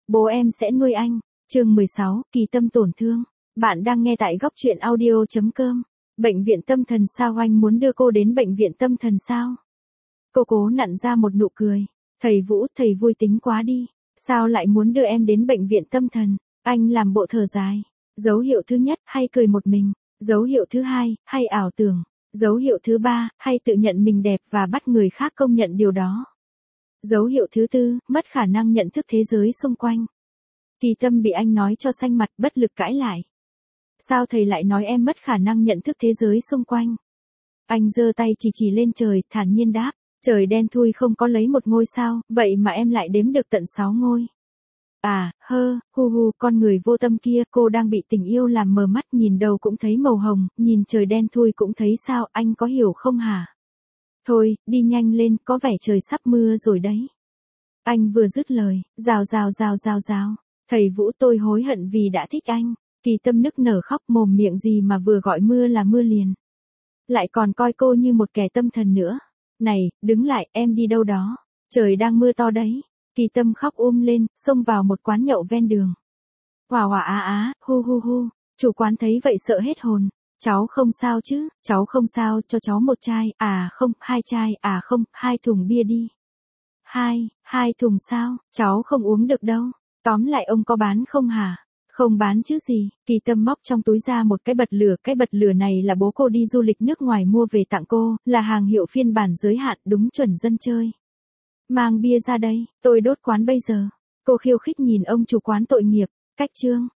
Bố em sẽ nuôi anh. Chương 16, kỳ tâm tổn thương. Bạn đang nghe tại góc truyện audio.com. Bệnh viện tâm thần sao anh muốn đưa cô đến bệnh viện tâm thần sao? Cô cố nặn ra một nụ cười. Thầy Vũ, thầy vui tính quá đi. Sao lại muốn đưa em đến bệnh viện tâm thần? Anh làm bộ thở dài. Dấu hiệu thứ nhất, hay cười một mình. Dấu hiệu thứ hai, hay ảo tưởng. Dấu hiệu thứ ba, hay tự nhận mình đẹp và bắt người khác công nhận điều đó. Dấu hiệu thứ tư, mất khả năng nhận thức thế giới xung quanh. Kỳ tâm bị anh nói cho xanh mặt, bất lực cãi lại. Sao thầy lại nói em mất khả năng nhận thức thế giới xung quanh? Anh giơ tay chỉ lên trời, thản nhiên đáp. Trời đen thui không có lấy một ngôi sao, vậy mà em lại đếm được tận 6 ngôi. À, hu, con người vô tâm kia, cô đang bị tình yêu làm mờ mắt, nhìn đầu cũng thấy màu hồng, nhìn trời đen thui cũng thấy sao, anh có hiểu không hả? Thôi, đi nhanh lên, có vẻ trời sắp mưa rồi đấy. Anh vừa dứt lời, rào. Thầy Vũ, tôi hối hận vì đã thích anh. Kỳ tâm nức nở khóc, mồm miệng gì mà vừa gọi mưa là mưa liền. Lại còn coi cô như một kẻ tâm thần nữa. Này, đứng lại, em đi đâu đó? Trời đang mưa to đấy. Kỳ tâm khóc lên, xông vào một quán nhậu ven đường. Hu. Chủ quán thấy vậy sợ hết hồn. Cháu không sao chứ? Cháu không sao, cho cháu một chai, không, 2 chai, không, 2 thùng bia đi. 2 thùng sao? Cháu không uống được đâu. Tóm lại ông có bán không hả? Không bán chứ gì. Kỳ tâm móc trong túi ra một cái bật lửa này là bố cô đi du lịch nước ngoài mua về tặng cô, là hàng hiệu phiên bản giới hạn, đúng chuẩn dân chơi. Mang bia ra đây, tôi đốt quán bây giờ. Cô khiêu khích nhìn ông chủ quán tội nghiệp. Cách chương.